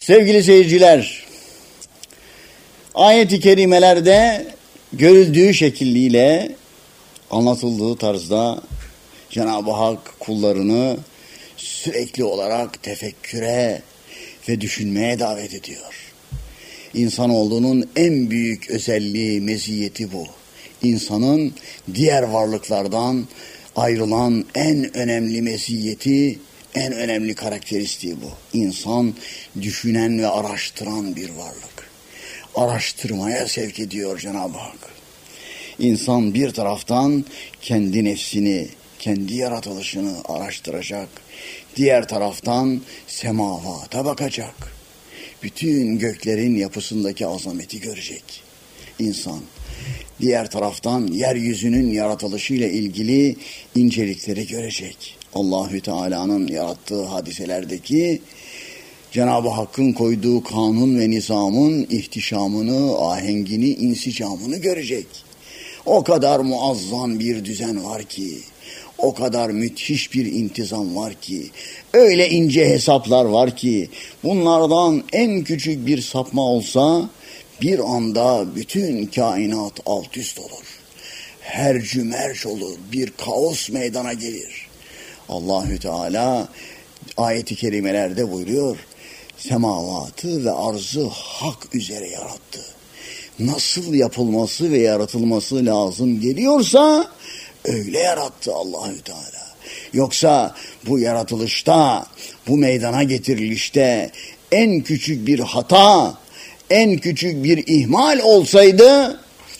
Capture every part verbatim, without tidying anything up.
Sevgili seyirciler, ayet-i kerimelerde görüldüğü şekliyle anlatıldığı tarzda Cenab-ı Hak kullarını sürekli olarak tefekküre ve düşünmeye davet ediyor. İnsanoğlunun en büyük özelliği, meziyeti bu. İnsanın diğer varlıklardan ayrılan en önemli meziyeti, en önemli karakteristiği bu. İnsan düşünen ve araştıran bir varlık. Araştırmaya sevk ediyor Cenab-ı Hak. İnsan bir taraftan kendi nefsini, kendi yaratılışını araştıracak. Diğer taraftan semavata bakacak. Bütün göklerin yapısındaki azameti görecek insan. Diğer taraftan yeryüzünün yaratılışıyla ilgili incelikleri görecek. Allahü Teala'nın yarattığı hadiselerdeki Cenab-ı Hakk'ın koyduğu kanun ve nizamın ihtişamını, ahengini, insicamını görecek. O kadar muazzam bir düzen var ki, o kadar müthiş bir intizam var ki, öyle ince hesaplar var ki, bunlardan en küçük bir sapma olsa bir anda bütün kainat alt üst olur. Hercü merc olur, bir kaos meydana gelir. Allahü Teala ayet-i kerimelerde buyuruyor, semavatı ve arzı hak üzere yarattı. Nasıl yapılması ve yaratılması lazım geliyorsa öyle yarattı Allahü Teala. Yoksa bu yaratılışta, bu meydana getirilişte en küçük bir hata, en küçük bir ihmal olsaydı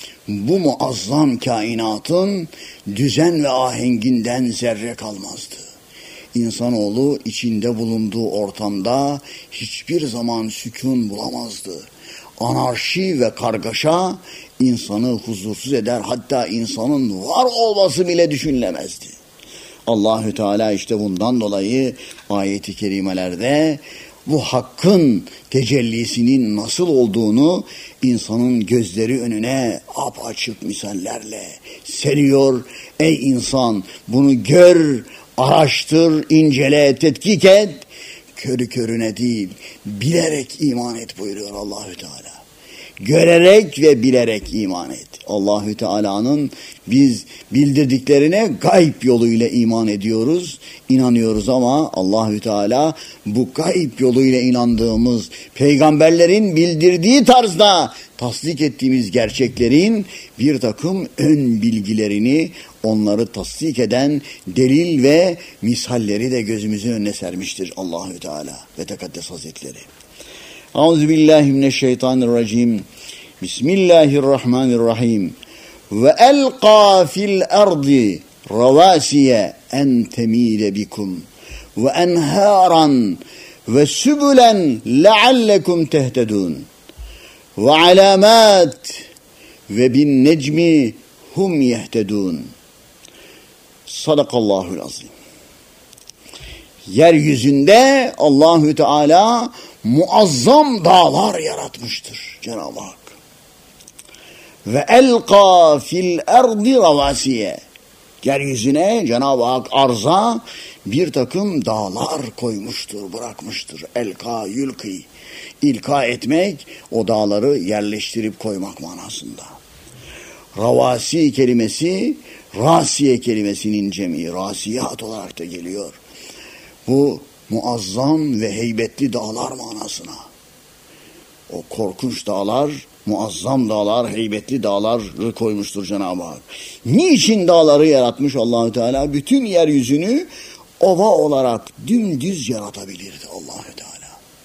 bu muazzam kainatın düzen ve ahenginden zerre kalmazdı. İnsanoğlu içinde bulunduğu ortamda hiçbir zaman sükun bulamazdı. Anarşi ve kargaşa insanı huzursuz eder, hatta insanın var olması bile düşünülemezdi. Allahü Teala işte bundan dolayı ayet-i kerimelerde bu hakkın tecellisinin nasıl olduğunu insanın gözleri önüne apaçık misallerle seriyor. Ey insan, bunu gör, araştır, incele, tetkik et. Körü körüne değil, bilerek iman et buyuruyor Allahü Teala. Görerek ve bilerek iman et. Allahü Teala'nın biz bildirdiklerine gayb yoluyla iman ediyoruz, inanıyoruz ama Allahü Teala bu gayb yoluyla inandığımız, peygamberlerin bildirdiği tarzda tasdik ettiğimiz gerçeklerin bir takım ön bilgilerini, onları tasdik eden delil ve misalleri de gözümüzün önüne sermiştir Allahü Teala ve Tekaddes Hazretleri. Euzubillahimineşşeytanirracim. Bismillahirrahmanirrahim. Ve elqa fil ardi ravasiye en temile bikum ve enharan ve sübülen leallekum tehtedun ve alamat ve bin necmi hum yehtedun. Sadakallahul azim. Yeryüzünde Allahü Teala muazzam dağlar yaratmıştır Cenab-ı Hak. Ve elqa fil ardi ravasiye. Yeryüzüne Cenab-ı Hak arza bir takım dağlar koymuştur, bırakmıştır. Elka yülki. İlka etmek, o dağları yerleştirip koymak manasında. Ravasi kelimesi, rasiye kelimesinin cemi, rasiyat olarak da geliyor. Bu muazzam ve heybetli dağlar manasına. O korkunç dağlar, muazzam dağlar, heybetli dağları koymuştur Cenab-ı Hak. Niçin dağları yaratmış Allahü Teala? Bütün yeryüzünü ova olarak dümdüz yaratabilirdi Allahü Teala.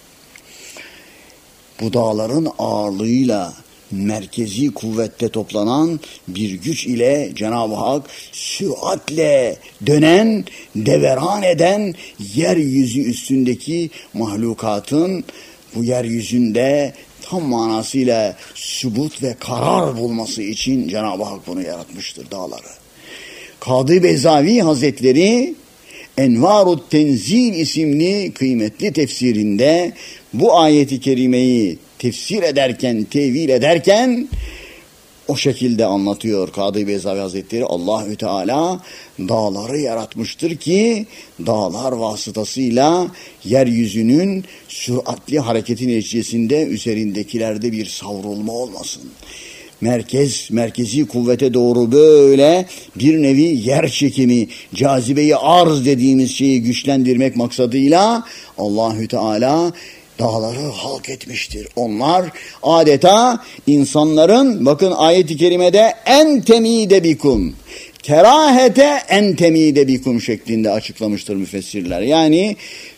Bu dağların ağırlığıyla merkezi kuvvette toplanan bir güç ile Cenab-ı Hak süratle dönen, deveran eden yeryüzü üstündeki mahlukatın bu yeryüzünde tam manasıyla sübut ve karar bulması için Cenab-ı Hak bunu yaratmıştır dağları. Kadı Bezavi Hazretleri Envarut Tenzil isimli kıymetli tefsirinde bu ayeti kerimeyi tefsir ederken, tevil ederken o şekilde anlatıyor Kadı Beyzavi Hazretleri. Allahü Teala dağları yaratmıştır ki dağlar vasıtasıyla yeryüzünün süratli hareketi neticesinde üzerindekilerde bir savrulma olmasın. Merkez, merkezi kuvvete doğru böyle bir nevi yer çekimi, cazibeyi arz dediğimiz şeyi güçlendirmek maksadıyla Allahü Teala dağları halk etmiştir. Onlar adeta insanların, bakın ayet-i kerimede en temide bikum, kerahete en temide bikum şeklinde açıklamıştır müfessirler. Yani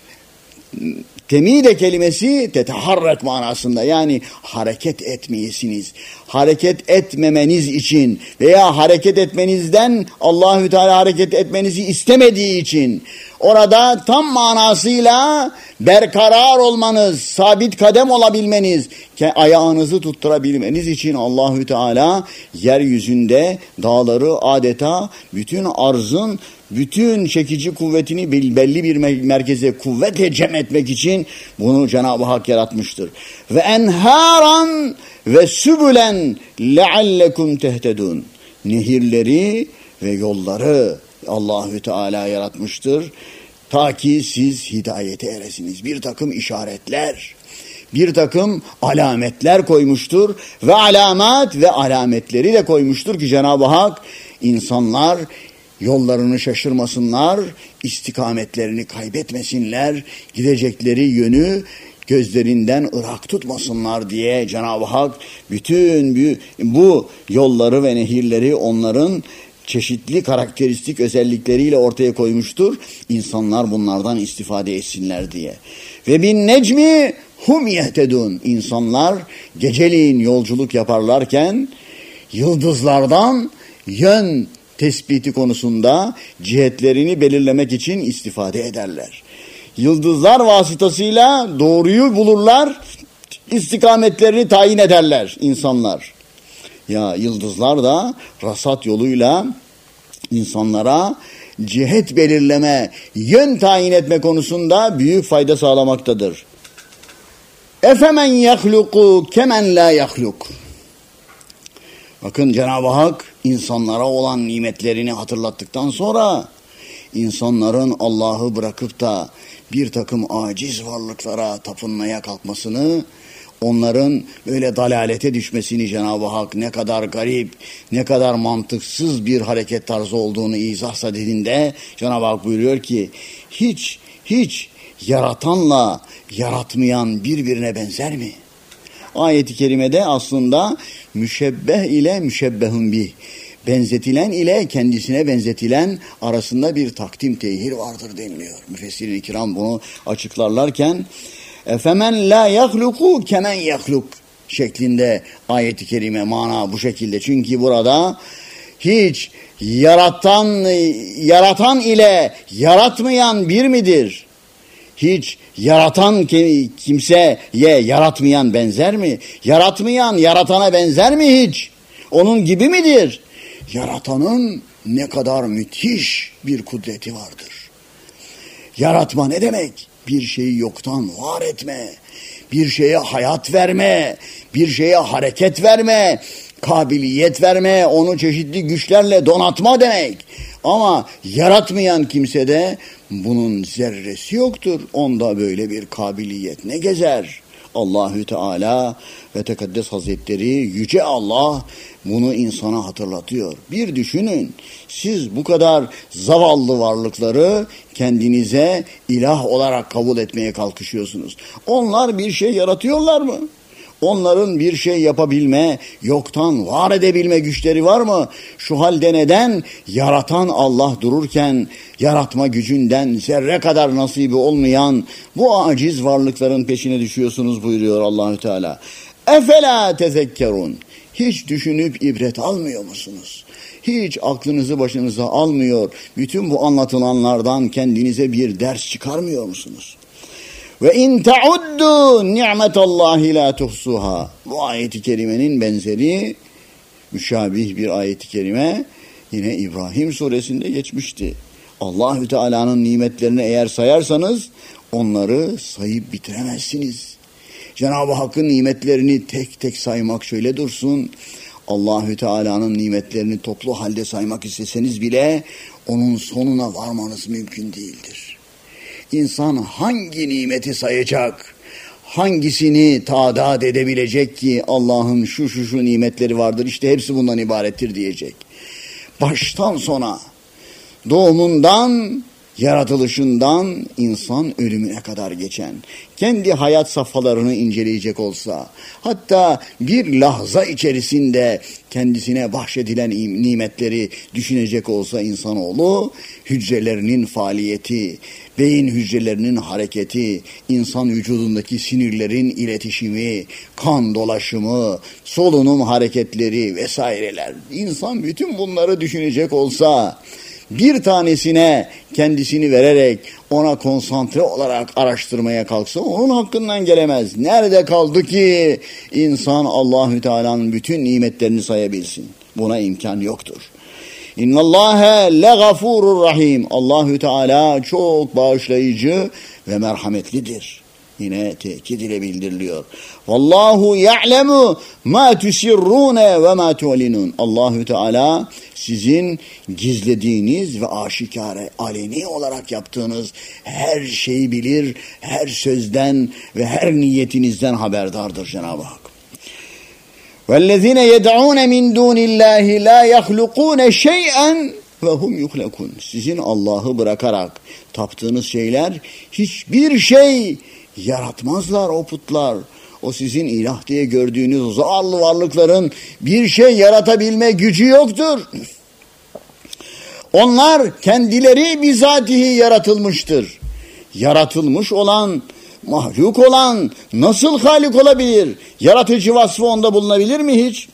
temide kelimesi teteharret manasında, yani hareket etmeyesiniz. Hareket etmemeniz için veya hareket etmenizden Allahü Teala hareket etmenizi istemediği için orada tam manasıyla berkarar olmanız, sabit kadem olabilmeniz, ayağınızı tutturabilmeniz için Allahü Teala yeryüzünde dağları adeta bütün arzın bütün çekici kuvvetini belli bir merkeze kuvvete cem etmek için bunu Cenab-ı Hak yaratmıştır. Ve enharan ve sübülen leallekum tehtedun. Nehirleri ve yolları Allahü Teala yaratmıştır. Ta ki siz hidayete eresiniz. Bir takım işaretler, bir takım alametler koymuştur ve alamat ve alametleri de koymuştur ki Cenab-ı Hak insanlar yollarını şaşırmasınlar, istikametlerini kaybetmesinler, gidecekleri yönü gözlerinden ırak tutmasınlar diye Cenab-ı Hak bütün bu yolları ve nehirleri onların çeşitli karakteristik özellikleriyle ortaya koymuştur. İnsanlar bunlardan istifade etsinler diye. Ve bin necmi hum yehtedun. İnsanlar geceliğin yolculuk yaparlarken yıldızlardan yön tespiti konusunda cihetlerini belirlemek için istifade ederler. Yıldızlar vasıtasıyla doğruyu bulurlar, istikametlerini tayin ederler insanlar. Ya yıldızlar da rasat yoluyla insanlara cihet belirleme, yön tayin etme konusunda büyük fayda sağlamaktadır. Efemen yahluku kemen la yahluk. Bakın Cenab-ı Hak insanlara olan nimetlerini hatırlattıktan sonra insanların Allah'ı bırakıp da bir takım aciz varlıklara tapınmaya kalkmasını, onların böyle dalalete düşmesini Cenab-ı Hak ne kadar garip, ne kadar mantıksız bir hareket tarzı olduğunu izah sadedinde Cenab-ı Hak buyuruyor ki hiç hiç yaratanla yaratmayan birbirine benzer mi? Ayet-i kerimede aslında müşebbeh ile müşebbehun bih, benzetilen ile kendisine benzetilen arasında bir takdim tehir vardır deniliyor. Müfessir-i kiram bunu açıklarlarken efemen la yahluku kemen yahluk şeklinde ayet-i kerime mana bu şekilde. Çünkü burada hiç yaratan yaratan ile yaratmayan bir midir? Hiç yaratan kimseye yaratmayan benzer mi? Yaratmayan yaratana benzer mi hiç? Onun gibi midir? Yaratanın ne kadar müthiş bir kudreti vardır. Yaratma ne demek? Bir şeyi yoktan var etme, bir şeye hayat verme, bir şeye hareket verme, kabiliyet verme, onu çeşitli güçlerle donatma demek. Ama yaratmayan kimsede bunun zerresi yoktur. Onda böyle bir kabiliyet ne gezer? Allahü Teala ve Tekaddes Hazretleri, Yüce Allah bunu insana hatırlatıyor. Bir düşünün, siz bu kadar zavallı varlıkları kendinize ilah olarak kabul etmeye kalkışıyorsunuz. Onlar bir şey yaratıyorlar mı? Onların bir şey yapabilme, yoktan var edebilme güçleri var mı? Şu halde neden yaratan Allah dururken yaratma gücünden zerre kadar nasibi olmayan bu aciz varlıkların peşine düşüyorsunuz buyuruyor Allahü Teala. Efela tezekkerun. Hiç düşünüp ibret almıyor musunuz? Hiç aklınızı başınıza almıyor. Bütün bu anlatılanlardan kendinize bir ders çıkarmıyor musunuz? Ve in ta'uddu ni'metallahi la tuhsuha. Bu ayet-i kerimenin benzeri müşabih bir ayet-i kerime yine İbrahim suresinde geçmişti. Allahü Teala'nın nimetlerini eğer sayarsanız onları sayıp bitiremezsiniz. Cenab-ı Hakk'ın nimetlerini tek tek saymak şöyle dursun. Allahü Teala'nın nimetlerini toplu halde saymak isteseniz bile onun sonuna varmanız mümkün değildir. İnsan hangi nimeti sayacak, hangisini tadat edebilecek ki Allah'ın şu şu şu nimetleri vardır, işte hepsi bundan ibarettir diyecek. Baştan sona, doğumundan, yaratılışından insan ölümüne kadar geçen, kendi hayat safhalarını inceleyecek olsa, hatta bir lahza içerisinde kendisine bahşedilen nimetleri düşünecek olsa insanoğlu, hücrelerinin faaliyeti, beyin hücrelerinin hareketi, insan vücudundaki sinirlerin iletişimi, kan dolaşımı, solunum hareketleri vesaireler, insan bütün bunları düşünecek olsa, bir tanesine kendisini vererek ona konsantre olarak araştırmaya kalksa onun hakkından gelemez. Nerede kaldı ki insan Allahü Teala'nın bütün nimetlerini sayabilsin? Buna imkan yoktur. İnnallâhe legafurur rahim. Allahü Teala çok bağışlayıcı ve merhametlidir. Yine tekit ile bildiriliyor. Vallahu ya'lemu ma tusirrune ve ma tu'linun. Allahü Teala sizin gizlediğiniz ve aşikare, aleni olarak yaptığınız her şeyi bilir, her sözden ve her niyetinizden haberdardır Cenab-ı Hak. وَالَّذِينَ يَدْعُونَ مِنْ دُونِ اللّٰهِ لَا يَخْلُقُونَ شَيْئًا وَهُمْ يُخْلَقُونَ. Sizin Allah'ı bırakarak taptığınız şeyler hiçbir şey yaratmazlar o putlar. O sizin ilah diye gördüğünüz zavallı varlıkların bir şey yaratabilme gücü yoktur. Onlar kendileri bizatihi yaratılmıştır. Yaratılmış olan, mahluk olan nasıl halik olabilir? Yaratıcı vasfı onda bulunabilir mi hiç?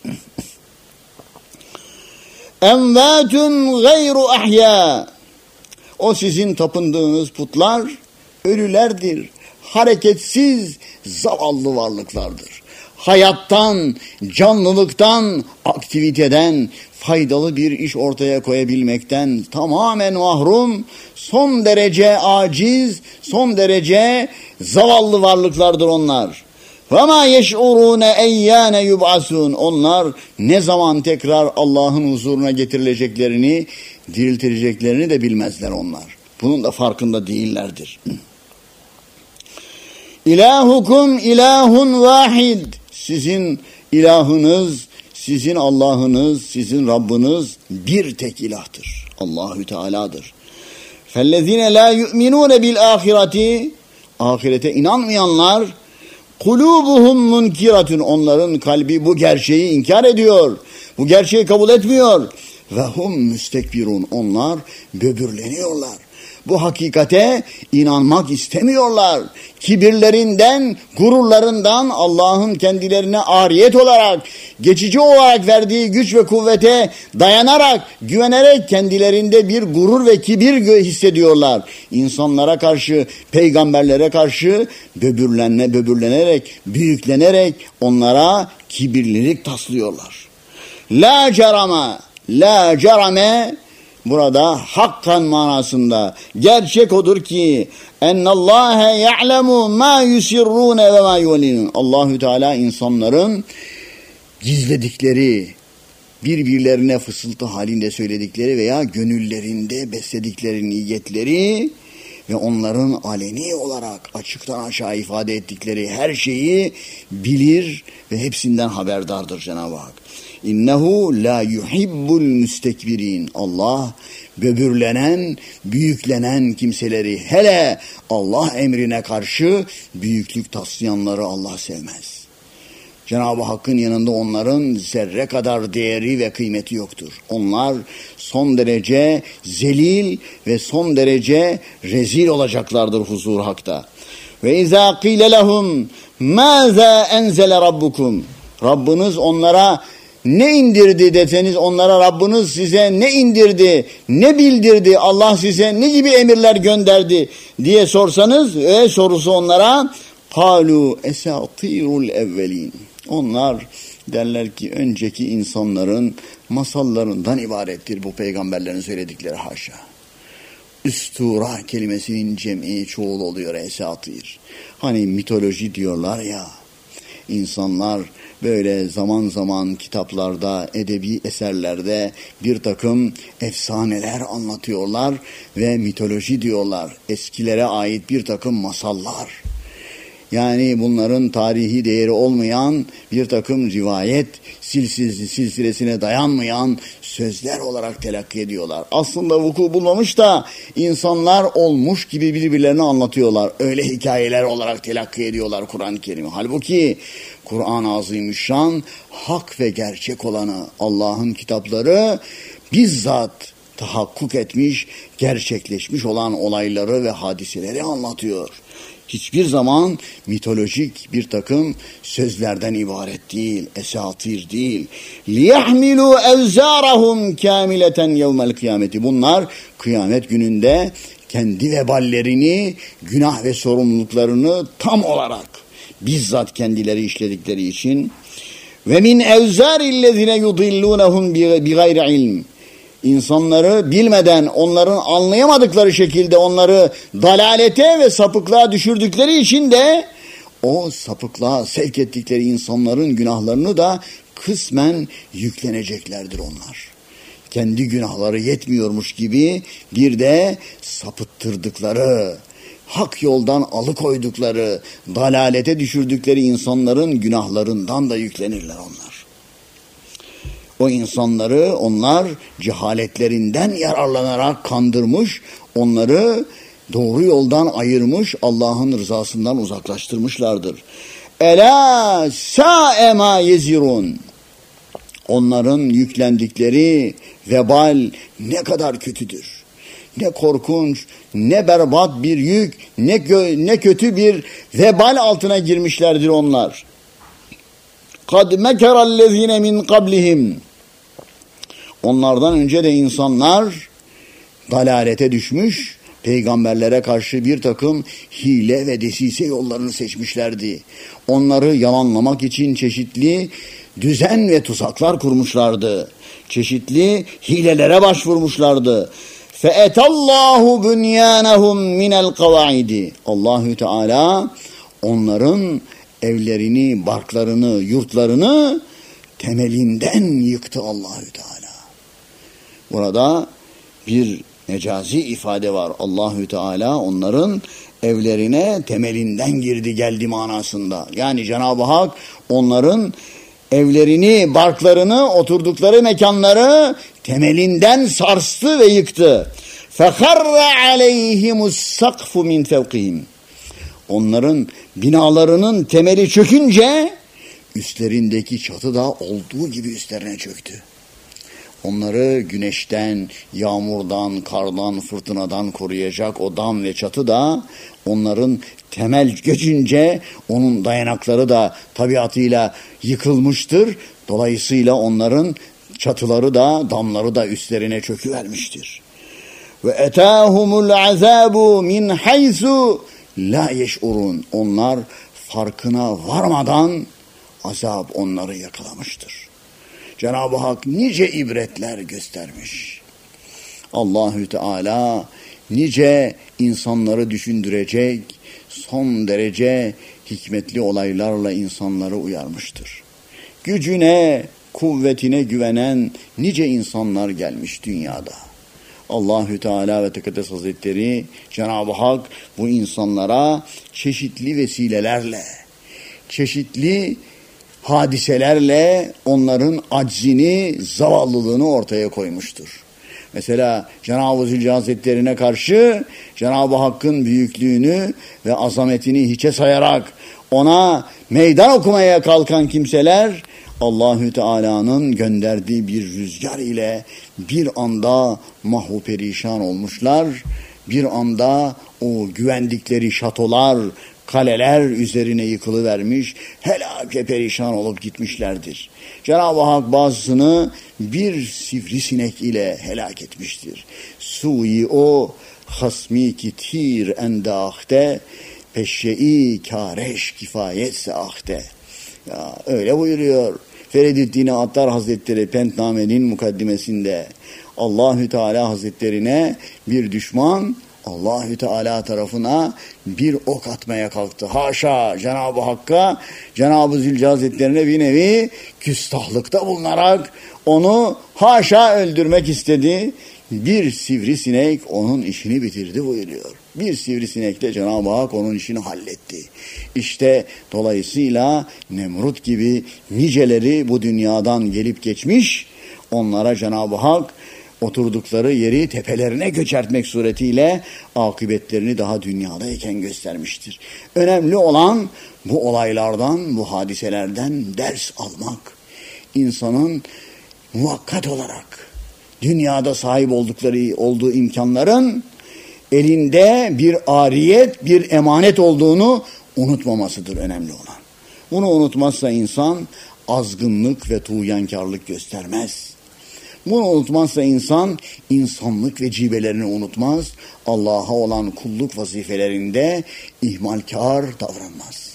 Envâtun gayru ahya. O sizin tapındığınız putlar ölülerdir. Hareketsiz zavallı varlıklardır. Hayattan, canlılıktan, aktiviteden, faydalı bir iş ortaya koyabilmekten tamamen mahrum, son derece aciz, son derece zavallı varlıklardır onlar. وَمَا يَشْعُرُونَ اَيَّانَ يُبْعَسُونَ. Onlar ne zaman tekrar Allah'ın huzuruna getirileceklerini, diriltileceklerini de bilmezler onlar. Bunun da farkında değillerdir. İlahukum ilahun vahid. Sizin ilahınız, sizin Allah'ınız, sizin Rabbiniz bir tek ilahtır. Allahü Teala'dır. Fellezine la yu'minun bil ahireti. Ahirete inanmayanlar, kulubuhum munkiratun. Onların kalbi bu gerçeği inkar ediyor. Bu gerçeği kabul etmiyor. Ve hum müstekbirun. Onlar böbürleniyorlar. Bu hakikate inanmak istemiyorlar. Kibirlerinden, gururlarından Allah'ın kendilerine ariyet olarak, geçici olarak verdiği güç ve kuvvete dayanarak, güvenerek kendilerinde bir gurur ve kibir hissediyorlar. İnsanlara karşı, peygamberlere karşı böbürlenme, böbürlenerek, büyüklenerek onlara kibirlilik taslıyorlar. La cerama, la cerame. Burada hakkan manasında gerçek odur ki ennallâhe ya'lemu mâ yusirrûne ve mâ yu'linûn. Allahü Teala insanların gizledikleri, birbirlerine fısıltı halinde söyledikleri veya gönüllerinde besledikleri niyetleri ve onların aleni olarak açıktan aşağı ifade ettikleri her şeyi bilir ve hepsinden haberdardır Cenab-ı Hak. İnnehu la yuhibbul müstekbirin. Allah böbürlenen, büyüklenen kimseleri, hele Allah emrine karşı büyüklük taslayanları Allah sevmez. Cenab-ı Hakk'ın yanında onların zerre kadar değeri ve kıymeti yoktur. Onlar son derece zelil ve son derece rezil olacaklardır huzur Hak'ta. Ve izâ qîle lehum mâzâ enzele rabbukum. Rabbiniz onlara ne indirdi deseniz, onlara Rabbiniz size ne indirdi, ne bildirdi, Allah size ne gibi emirler gönderdi diye sorsanız, ve sorusu onlara قَالُوا اَسَاطِيرُ الْاَوَّلِينَ. Onlar derler ki önceki insanların masallarından ibarettir bu peygamberlerin söyledikleri, haşa. Üstura kelimesinin cem'i çoğul oluyor esatir. Hani mitoloji diyorlar ya, insanlar böyle zaman zaman kitaplarda, edebi eserlerde bir takım efsaneler anlatıyorlar ve mitoloji diyorlar. Eskilere ait bir takım masallar. Yani bunların tarihi değeri olmayan bir takım rivayet silsilesi, silsilesine dayanmayan sözler olarak telakki ediyorlar. Aslında vuku bulmamış da insanlar olmuş gibi birbirlerine anlatıyorlar. Öyle hikayeler olarak telakki ediyorlar Kur'an-ı Kerim'i. Halbuki Kur'an-ı Azimüşşan hak ve gerçek olanı, Allah'ın kitapları bizzat tahakkuk etmiş, gerçekleşmiş olan olayları ve hadiseleri anlatıyor. Hiçbir zaman mitolojik bir takım sözlerden ibaret değil, esatir değil. لِيَحْمِلُوا اَوْزَارَهُمْ كَامِلَةً يَوْمَ الْقِيَامَةِ Bunlar kıyamet gününde kendi veballerini, günah ve sorumluluklarını tam olarak bizzat kendileri işledikleri için ve min evzarillezine yudillunhum bigayri ilm İnsanları bilmeden, onların anlayamadıkları şekilde onları dalalete ve sapıklığa düşürdükleri için de o sapıklığa sevk ettikleri insanların günahlarını da kısmen yükleneceklerdir onlar. Kendi günahları yetmiyormuş gibi bir de sapıttırdıkları, hak yoldan alıkoydukları, dalalete düşürdükleri insanların günahlarından da yüklenirler onlar. O insanları onlar cehaletlerinden yararlanarak kandırmış, onları doğru yoldan ayırmış, Allah'ın rızasından uzaklaştırmışlardır. Ela sa'e ma yezirun. Onların yüklendikleri vebal ne kadar kötüdür. Ne korkunç, ne berbat bir yük, ne, gö- ne kötü bir vebal altına girmişlerdir onlar. قَدْ مَكَرَ الَّذ۪ينَ مِنْ قَبْلِهِمْ Onlardan önce de insanlar dalalete düşmüş, peygamberlere karşı bir takım hile ve desise yollarını seçmişlerdi. Onları yalanlamak için çeşitli düzen ve tuzaklar kurmuşlardı. Çeşitli hilelere başvurmuşlardı. فَاَتَ اللّٰهُ بُنْيَانَهُمْ مِنَ الْقَوَاعِدِ Allahü Teala onların evlerini, barklarını, yurtlarını temelinden yıktı Allahü Teala. Burada bir mecazi ifade var. Allahü Teala onların evlerine temelinden girdi geldi manasında. Yani Cenab-ı Hak onların evlerini, barklarını, oturdukları mekanları temelinden sarstı ve yıktı. فَخَرَّ عَلَيْهِمُ السَّقْفُ مِنْ فَوْقِهِمْ Onların binalarının temeli çökünce üstlerindeki çatı da olduğu gibi üstlerine çöktü. Onları güneşten, yağmurdan, kardan, fırtınadan koruyacak o dam ve çatı da onların temel göçünce onun dayanakları da tabiatıyla yıkılmıştır. Dolayısıyla onların çatıları da damları da üstlerine çöküvermiştir. Ve etahumul azabu min haysu la yeş'urun. Onlar farkına varmadan azap onları yakalamıştır. Cenab-ı Hak nice ibretler göstermiş. Allahü Teala nice insanları düşündürecek, son derece hikmetli olaylarla insanları uyarmıştır. Gücüne, kuvvetine güvenen nice insanlar gelmiş dünyada. Allahü Teala ve Tekaddes Hazretleri, Cenab-ı Hak bu insanlara çeşitli vesilelerle, çeşitli hadiselerle onların aczini, zavallılığını ortaya koymuştur. Mesela Cenab-ı Zülcelal Hazretlerine karşı Cenab-ı Hakk'ın büyüklüğünü ve azametini hiçe sayarak ona meydan okumaya kalkan kimseler Allahü Teala'nın gönderdiği bir rüzgar ile bir anda mahvu perişan olmuşlar. Bir anda o güvendikleri şatolar, kaleler üzerine yıkılıvermiş, helake perişan olup gitmişlerdir. Cenab-ı Hak bazısını bir sivrisinek ile helak etmiştir. Suyi o hasmi ki tir endahte, peşşe-i kâreş kifayetse ahte. Ya öyle buyuruyor Feridüddin Attar Hazretleri Pentname'nin mukaddimesinde. Allahü Teala Hazretlerine bir düşman Allahü Teala tarafına bir ok atmaya kalktı. Haşa Cenab-ı Hakk'a, Cenab-ı Zülcelal Hazretlerine bir nevi küstahlıkta bulunarak onu haşa öldürmek istedi. Bir sivrisinek onun işini bitirdi buyuruyor. Bir sivrisinekle Cenab-ı Hak onun işini halletti. İşte dolayısıyla Nemrut gibi niceleri bu dünyadan gelip geçmiş, onlara Cenab-ı Hak oturdukları yeri tepelerine göçertmek suretiyle akıbetlerini daha dünyadayken göstermiştir. Önemli olan bu olaylardan, bu hadiselerden ders almak. İnsanın muvakkat olarak dünyada sahip oldukları olduğu imkanların elinde bir ariyet, bir emanet olduğunu unutmamasıdır önemli olan. Bunu unutmazsa insan azgınlık ve tuğyankarlık göstermez. Bunu unutmazsa insan insanlık ve cibelerini unutmaz. Allah'a olan kulluk vazifelerinde ihmalkar davranmaz.